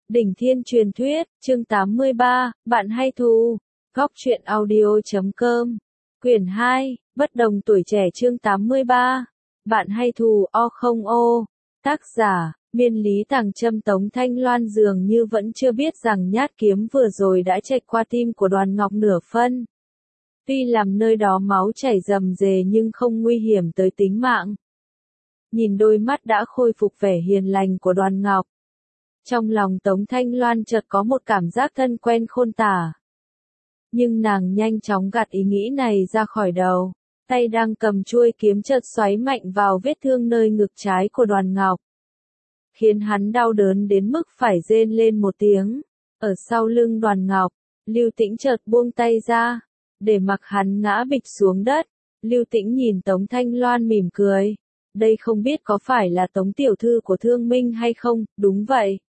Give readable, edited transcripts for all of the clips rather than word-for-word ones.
Đỉnh Thiên Truyền Thuyết, chương 83, bạn hay thù. Góc truyện audio.com. Quyển 2, Bất đồng tuổi trẻ chương 83. Bạn hay thù o không ô. Tác giả, Miên Lý Tàng Trâm. Tống Thanh Loan dường như vẫn chưa biết rằng nhát kiếm vừa rồi đã chạch qua tim của Đoàn Ngọc nửa phân. Tuy làm nơi đó máu chảy rầm rề nhưng không nguy hiểm tới tính mạng. Nhìn đôi mắt đã khôi phục vẻ hiền lành của Đoàn Ngọc, trong lòng Tống Thanh Loan chợt có một cảm giác thân quen khôn tả. Nhưng nàng nhanh chóng gạt ý nghĩ này ra khỏi đầu, tay đang cầm chuôi kiếm chợt xoáy mạnh vào vết thương nơi ngực trái của Đoàn Ngọc, khiến hắn đau đớn đến mức phải rên lên một tiếng. Ở sau lưng Đoàn Ngọc, Lưu Tĩnh chợt buông tay ra, để mặc hắn ngã bịch xuống đất. Lưu Tĩnh nhìn Tống Thanh Loan mỉm cười. Đây không biết có phải là Tống tiểu thư của Thương Minh hay không? Đúng vậy.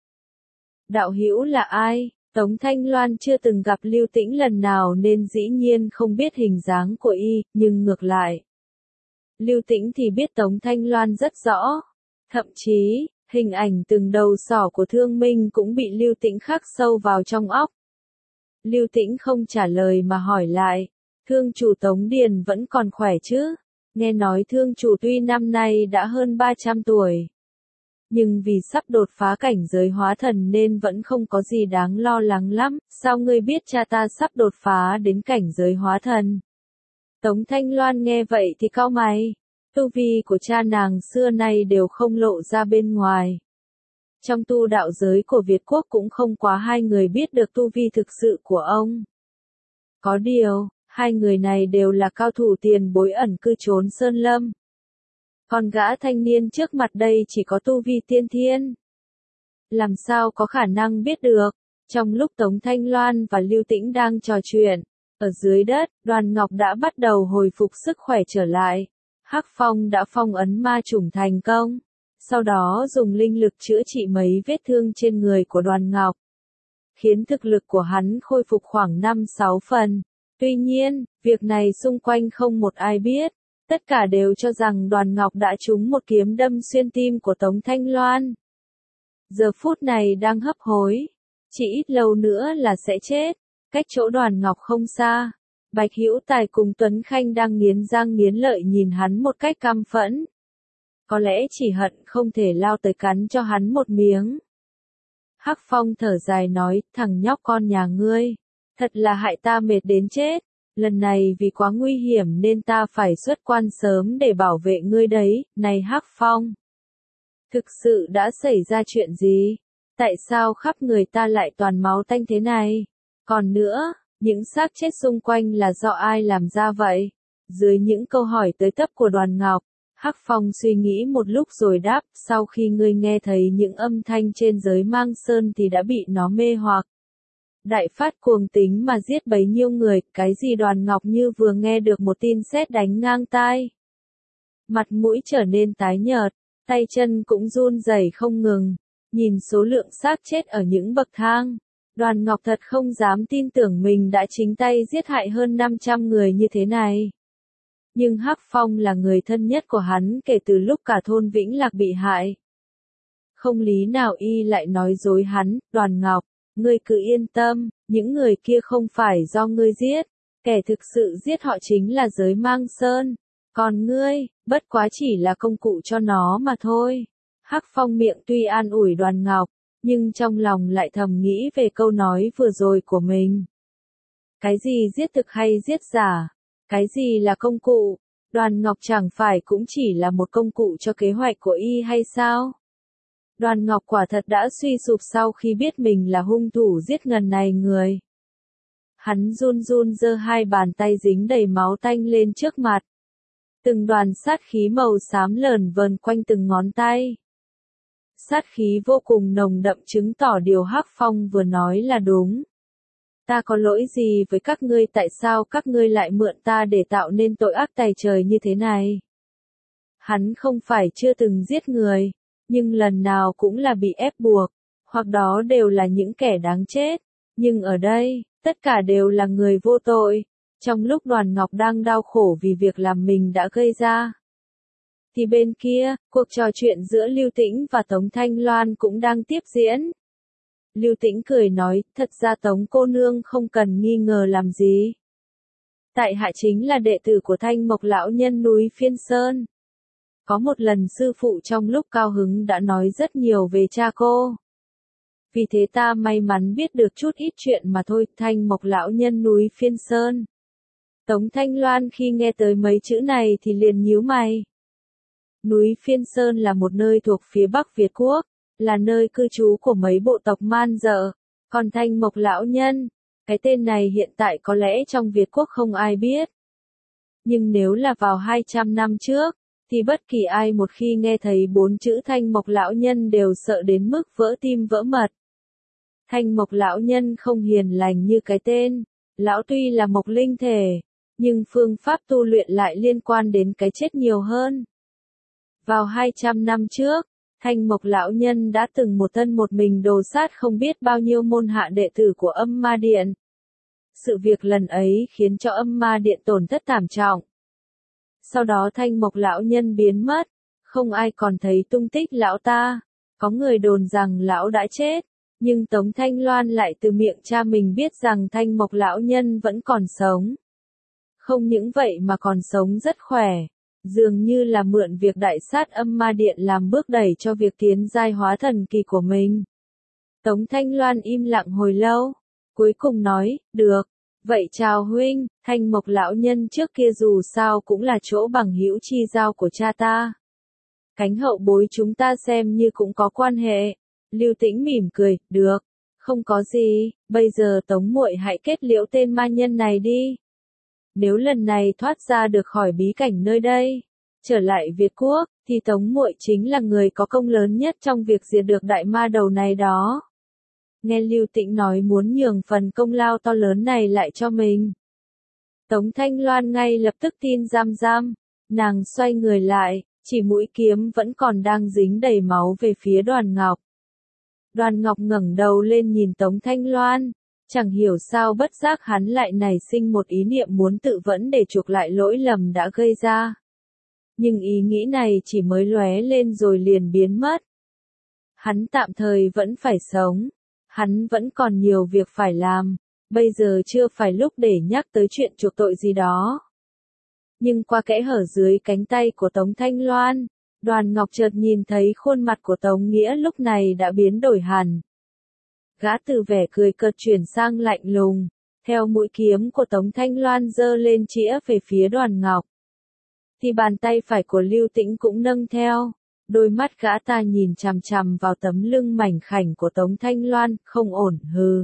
Đạo hữu là ai? Tống Thanh Loan chưa từng gặp Lưu Tĩnh lần nào nên dĩ nhiên không biết hình dáng của y, nhưng ngược lại, Lưu Tĩnh thì biết Tống Thanh Loan rất rõ. Thậm chí, hình ảnh từng đầu sỏ của Thương Minh cũng bị Lưu Tĩnh khắc sâu vào trong óc. Lưu Tĩnh không trả lời mà hỏi lại, thương chủ Tống Điền vẫn còn khỏe chứ? Nghe nói thương chủ tuy năm nay đã hơn 300 tuổi, nhưng vì sắp đột phá cảnh giới hóa thần nên vẫn không có gì đáng lo lắng lắm. Sao ngươi biết cha ta sắp đột phá đến cảnh giới hóa thần? Tống Thanh Loan nghe vậy thì cau mày. Tu vi của cha nàng xưa nay đều không lộ ra bên ngoài. Trong tu đạo giới của Việt Quốc cũng không quá hai người biết được tu vi thực sự của ông. Có điều, hai người này đều là cao thủ tiền bối ẩn cư trốn sơn lâm. Còn gã thanh niên trước mặt đây chỉ có tu vi tiên thiên. Làm sao có khả năng biết được? Trong lúc Tống Thanh Loan và Lưu Tĩnh đang trò chuyện, ở dưới đất, Đoàn Ngọc đã bắt đầu hồi phục sức khỏe trở lại. Hắc Phong đã phong ấn ma chủng thành công, sau đó dùng linh lực chữa trị mấy vết thương trên người của Đoàn Ngọc, khiến thực lực của hắn khôi phục khoảng 5-6 phần. Tuy nhiên, việc này xung quanh không một ai biết. Tất cả đều cho rằng Đoàn Ngọc đã trúng một kiếm đâm xuyên tim của Tống Thanh Loan. Giờ phút này đang hấp hối, chỉ ít lâu nữa là sẽ chết. Cách chỗ Đoàn Ngọc không xa, Bạch Hữu Tài cùng Tuấn Khanh đang nghiến răng nghiến lợi nhìn hắn một cách căm phẫn. Có lẽ chỉ hận không thể lao tới cắn cho hắn một miếng. Hắc Phong thở dài nói, thằng nhóc con nhà ngươi, thật là hại ta mệt đến chết. Lần này vì quá nguy hiểm nên ta phải xuất quan sớm để bảo vệ ngươi đấy. Này Hắc Phong, thực sự đã xảy ra chuyện gì? Tại sao khắp người ta lại toàn máu tanh thế này? Còn nữa, những xác chết xung quanh là do ai làm ra vậy? Dưới những câu hỏi tới tấp của Đoàn Ngọc, Hắc Phong suy nghĩ một lúc rồi đáp, sau khi ngươi nghe thấy những âm thanh trên giới Mang Sơn thì đã bị nó mê hoặc. Đại phát cuồng tính mà giết bấy nhiêu người. Cái gì? Đoàn Ngọc như vừa nghe được một tin sét đánh ngang tai. Mặt mũi trở nên tái nhợt, tay chân cũng run rẩy không ngừng. Nhìn số lượng xác chết ở những bậc thang, Đoàn Ngọc thật không dám tin tưởng mình đã chính tay giết hại hơn 500 người như thế này. Nhưng Hắc Phong là người thân nhất của hắn kể từ lúc cả thôn Vĩnh Lạc bị hại. Không lý nào y lại nói dối hắn. Đoàn Ngọc, ngươi cứ yên tâm, những người kia không phải do ngươi giết, kẻ thực sự giết họ chính là giới Mang Sơn. Còn ngươi, bất quá chỉ là công cụ cho nó mà thôi. Hắc Phong miệng tuy an ủi Đoàn Ngọc, nhưng trong lòng lại thầm nghĩ về câu nói vừa rồi của mình. Cái gì giết thực hay giết giả? Cái gì là công cụ? Đoàn Ngọc chẳng phải cũng chỉ là một công cụ cho kế hoạch của y hay sao? Đoàn Ngọc quả thật đã suy sụp sau khi biết mình là hung thủ giết ngần này người. Hắn run run giơ hai bàn tay dính đầy máu tanh lên trước mặt. Từng đoàn sát khí màu xám lởn vờn quanh từng ngón tay. Sát khí vô cùng nồng đậm chứng tỏ điều Hắc Phong vừa nói là đúng. Ta có lỗi gì với các ngươi? Tại sao các ngươi lại mượn ta để tạo nên tội ác tày trời như thế này? Hắn không phải chưa từng giết người, nhưng lần nào cũng là bị ép buộc, hoặc đó đều là những kẻ đáng chết. Nhưng ở đây, tất cả đều là người vô tội. Trong lúc Đoàn Ngọc đang đau khổ vì việc làm mình đã gây ra, thì bên kia, cuộc trò chuyện giữa Lưu Tĩnh và Tống Thanh Loan cũng đang tiếp diễn. Lưu Tĩnh cười nói, thật ra Tống cô nương không cần nghi ngờ làm gì. Tại hạ chính là đệ tử của Thanh Mộc lão nhân núi Phiên Sơn. Có một lần sư phụ trong lúc cao hứng đã nói rất nhiều về cha cô. Vì thế ta may mắn biết được chút ít chuyện mà thôi. Thanh Mộc lão nhân núi Phiên Sơn. Tống Thanh Loan khi nghe tới mấy chữ này thì liền nhíu mày. Núi Phiên Sơn là một nơi thuộc phía Bắc Việt Quốc, là nơi cư trú của mấy bộ tộc Man Dợ. Còn Thanh Mộc lão nhân, cái tên này hiện tại có lẽ trong Việt Quốc không ai biết. Nhưng nếu là vào 200 năm trước, thì bất kỳ ai một khi nghe thấy 4 chữ Thanh Mộc lão nhân đều sợ đến mức vỡ tim vỡ mật. Thanh Mộc lão nhân không hiền lành như cái tên, lão tuy là mộc linh thể, nhưng phương pháp tu luyện lại liên quan đến cái chết nhiều hơn. Vào 200 năm trước, Thanh Mộc lão nhân đã từng một thân một mình đồ sát không biết bao nhiêu môn hạ đệ tử của Âm Ma Điện. Sự việc lần ấy khiến cho Âm Ma Điện tổn thất thảm trọng. Sau đó Thanh Mộc lão nhân biến mất, không ai còn thấy tung tích lão ta. Có người đồn rằng lão đã chết, nhưng Tống Thanh Loan lại từ miệng cha mình biết rằng Thanh Mộc lão nhân vẫn còn sống. Không những vậy mà còn sống rất khỏe, dường như là mượn việc đại sát Âm Ma Điện làm bước đẩy cho việc tiến giai hóa thần kỳ của mình. Tống Thanh Loan im lặng hồi lâu, cuối cùng nói, được, vậy chào huynh. Thanh Mộc lão nhân trước kia dù sao cũng là chỗ bằng hữu chi giao của cha ta. Cánh hậu bối chúng ta xem như cũng có quan hệ. Lưu Tĩnh mỉm cười, được, không có gì, bây giờ Tống muội hãy kết liễu tên ma nhân này đi. Nếu lần này thoát ra được khỏi bí cảnh nơi đây, trở lại Việt Quốc, thì Tống muội chính là người có công lớn nhất trong việc diệt được đại ma đầu này đó. Nghe Lưu Tĩnh nói muốn nhường phần công lao to lớn này lại cho mình. Tống Thanh Loan ngay lập tức tin giam, nàng xoay người lại, chỉ mũi kiếm vẫn còn đang dính đầy máu về phía Đoàn Ngọc. Đoàn Ngọc ngẩng đầu lên nhìn Tống Thanh Loan, chẳng hiểu sao bất giác hắn lại nảy sinh một ý niệm muốn tự vẫn để chuộc lại lỗi lầm đã gây ra. Nhưng ý nghĩ này chỉ mới lóe lên rồi liền biến mất. Hắn tạm thời vẫn phải sống, hắn vẫn còn nhiều việc phải làm, bây giờ chưa phải lúc để nhắc tới chuyện chuộc tội gì đó. Nhưng qua kẽ hở dưới cánh tay của Tống Thanh Loan, Đoàn Ngọc chợt nhìn thấy khuôn mặt của Tống Nghĩa lúc này đã biến đổi hẳn. Gã từ vẻ cười cợt chuyển sang lạnh lùng, theo mũi kiếm của Tống Thanh Loan giơ lên chĩa về phía Đoàn Ngọc. Thì bàn tay phải của Lưu Tĩnh cũng nâng theo, đôi mắt gã ta nhìn chằm chằm vào tấm lưng mảnh khảnh của Tống Thanh Loan, không ổn, hừ.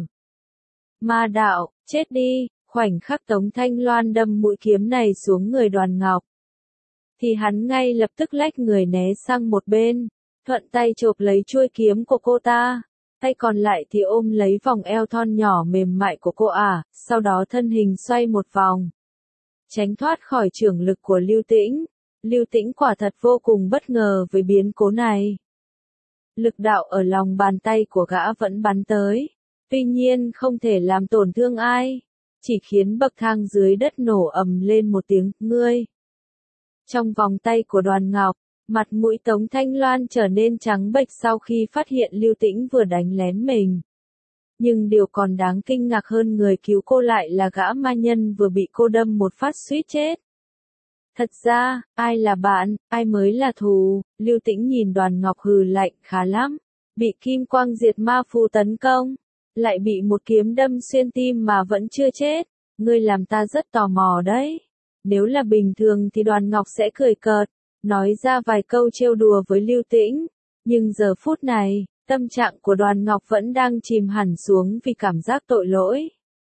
Ma đạo, chết đi. Khoảnh khắc Tống Thanh Loan đâm mũi kiếm này xuống người Đoàn Ngọc, thì hắn ngay lập tức lách người né sang một bên, thuận tay chộp lấy chuôi kiếm của cô ta, tay còn lại thì ôm lấy vòng eo thon nhỏ mềm mại của cô ả, sau đó thân hình xoay một vòng, tránh thoát khỏi chưởng lực của Lưu Tĩnh. Lưu Tĩnh quả thật vô cùng bất ngờ với biến cố này. Lực đạo ở lòng bàn tay của gã vẫn bắn tới, tuy nhiên không thể làm tổn thương ai, chỉ khiến bậc thang dưới đất nổ ầm lên một tiếng, ngươi. Trong vòng tay của Đoàn Ngọc, mặt mũi Tống Thanh Loan trở nên trắng bệch sau khi phát hiện Lưu Tĩnh vừa đánh lén mình. Nhưng điều còn đáng kinh ngạc hơn người cứu cô lại là gã ma nhân vừa bị cô đâm một phát suýt chết. Thật ra, ai là bạn, ai mới là thù. Lưu Tĩnh nhìn Đoàn Ngọc hừ lạnh, khá lắm. Bị kim quang diệt ma phù tấn công, lại bị một kiếm đâm xuyên tim mà vẫn chưa chết. Ngươi làm ta rất tò mò đấy. Nếu là bình thường thì Đoàn Ngọc sẽ cười cợt, nói ra vài câu trêu đùa với Lưu Tĩnh. Nhưng giờ phút này, tâm trạng của Đoàn Ngọc vẫn đang chìm hẳn xuống vì cảm giác tội lỗi.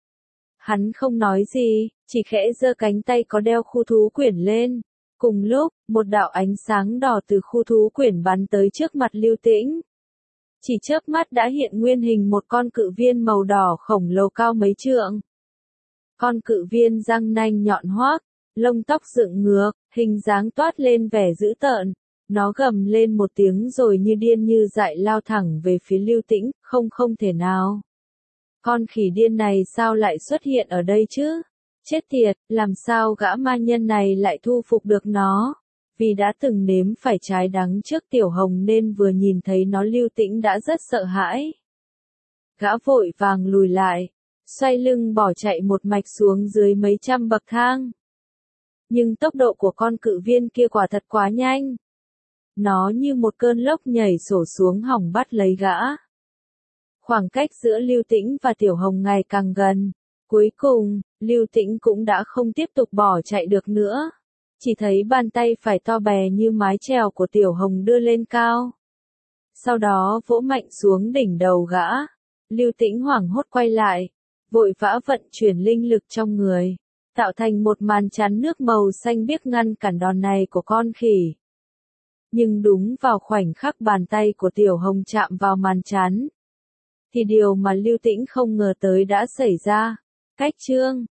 Hắn không nói gì, chỉ khẽ giơ cánh tay có đeo khu thú quyển lên. Cùng lúc, một đạo ánh sáng đỏ từ khu thú quyển bắn tới trước mặt Lưu Tĩnh. Chỉ chớp mắt đã hiện nguyên hình một con cự viên màu đỏ khổng lồ cao mấy trượng. Con cự viên răng nanh nhọn hoác, lông tóc dựng ngược, hình dáng toát lên vẻ dữ tợn. Nó gầm lên một tiếng rồi như điên như dại lao thẳng về phía Lưu Tĩnh, không thể nào. Con khỉ điên này sao lại xuất hiện ở đây chứ? Chết tiệt, làm sao gã ma nhân này lại thu phục được nó? Vì đã từng nếm phải trái đắng trước Tiểu Hồng nên vừa nhìn thấy nó Lưu Tĩnh đã rất sợ hãi. Gã vội vàng lùi lại, xoay lưng bỏ chạy một mạch xuống dưới mấy trăm bậc thang. Nhưng tốc độ của con cự viên kia quả thật quá nhanh. Nó như một cơn lốc nhảy sổ xuống hòng bắt lấy gã. Khoảng cách giữa Lưu Tĩnh và Tiểu Hồng ngày càng gần. Cuối cùng, Lưu Tĩnh cũng đã không tiếp tục bỏ chạy được nữa. Chỉ thấy bàn tay phải to bè như mái chèo của Tiểu Hồng đưa lên cao. Sau đó vỗ mạnh xuống đỉnh đầu gã. Lưu Tĩnh hoảng hốt quay lại, vội vã vận chuyển linh lực trong người, tạo thành một màn chắn nước màu xanh biếc ngăn cản đòn này của con khỉ. Nhưng đúng vào khoảnh khắc bàn tay của Tiểu Hồng chạm vào màn chắn, thì điều mà Lưu Tĩnh không ngờ tới đã xảy ra. Cách chương